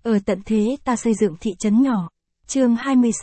Ở tận thế ta xây dựng thị trấn nhỏ. Chương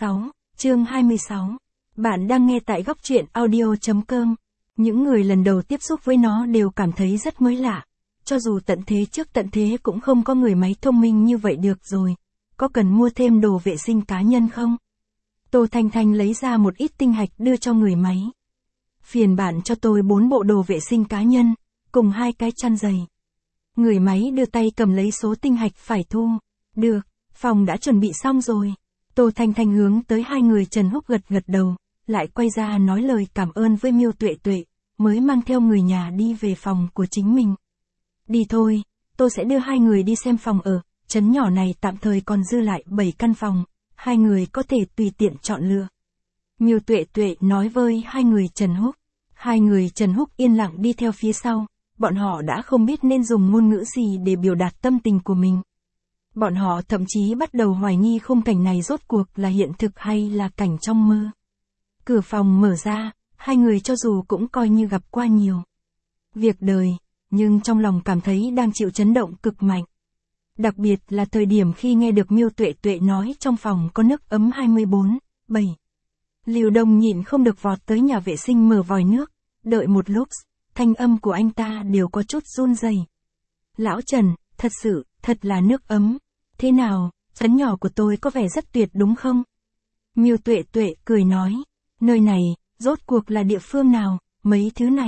26. Bạn đang nghe tại góc truyện audio.com. Những người lần đầu tiếp xúc với nó đều cảm thấy rất mới lạ. Cho dù tận thế trước tận thế cũng không có người máy thông minh như vậy được rồi. Có cần mua thêm đồ vệ sinh cá nhân không? Tô Thanh Thanh lấy ra một ít tinh hạch đưa cho người máy. Phiền bạn cho tôi 4 bộ đồ vệ sinh cá nhân, cùng 2 cái chăn giày. Người máy đưa tay cầm lấy số tinh hạch phải thu. Được, phòng đã chuẩn bị xong rồi. Tô Thanh Thanh hướng tới hai người Trần Húc gật gật đầu, lại quay ra nói lời cảm ơn với Miêu Tuệ Tuệ, mới mang theo người nhà đi về phòng của chính mình. Đi thôi, tôi sẽ đưa hai người đi xem phòng ở, trấn nhỏ này tạm thời còn dư lại 7 căn phòng, hai người có thể tùy tiện chọn lựa. Miêu Tuệ Tuệ nói với hai người Trần Húc. Hai người Trần Húc yên lặng đi theo phía sau, bọn họ đã không biết nên dùng ngôn ngữ gì để biểu đạt tâm tình của mình. Bọn họ thậm chí bắt đầu hoài nghi khung cảnh này rốt cuộc là hiện thực hay là cảnh trong mơ. Cửa phòng mở ra, hai người cho dù cũng coi như gặp qua nhiều việc đời, nhưng trong lòng cảm thấy đang chịu chấn động cực mạnh. Đặc biệt là thời điểm khi nghe được Miêu Tuệ Tuệ nói trong phòng có nước ấm 24/7. Lưu Đông nhịn không được vọt tới nhà vệ sinh mở vòi nước, đợi một lúc, thanh âm của anh ta đều có chút run rẩy. Lão Trần, thật là nước ấm. Thế nào, trấn nhỏ của tôi có vẻ rất tuyệt đúng không? Miêu Tuệ Tuệ cười nói, nơi này, rốt cuộc là địa phương nào, mấy thứ này.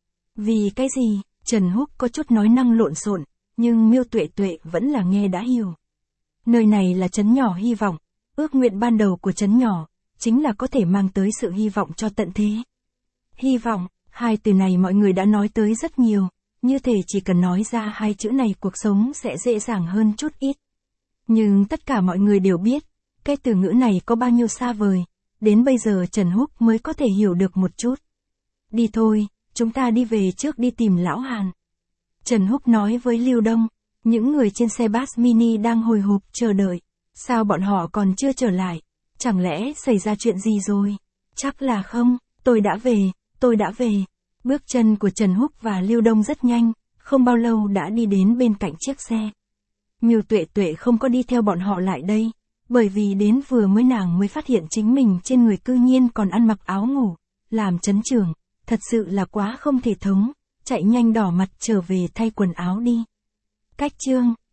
Vì cái gì? Trần Húc có chút nói năng lộn xộn, nhưng Miêu Tuệ Tuệ vẫn là nghe đã hiểu. Nơi này là trấn nhỏ hy vọng, ước nguyện ban đầu của trấn nhỏ, chính là có thể mang tới sự hy vọng cho tận thế. Hy vọng, hai từ này mọi người đã nói tới rất nhiều, như thể chỉ cần nói ra hai chữ này cuộc sống sẽ dễ dàng hơn chút ít. Nhưng tất cả mọi người đều biết, cái từ ngữ này có bao nhiêu xa vời, đến bây giờ Trần Húc mới có thể hiểu được một chút. Đi thôi, chúng ta đi về trước đi tìm Lão Hàn. Trần Húc nói với Lưu Đông, những người trên xe bus mini đang hồi hộp chờ đợi. Sao bọn họ còn chưa trở lại? Chẳng lẽ xảy ra chuyện gì rồi? Chắc là không, tôi đã về. Bước chân của Trần Húc và Lưu Đông rất nhanh, không bao lâu đã đi đến bên cạnh chiếc xe. Miêu Tuệ Tuệ không có đi theo bọn họ lại đây, bởi vì đến vừa mới nàng mới phát hiện chính mình trên người cư nhiên còn ăn mặc áo ngủ, làm trấn trưởng, thật sự là quá không thể thống, chạy nhanh đỏ mặt trở về thay quần áo đi. Cách chương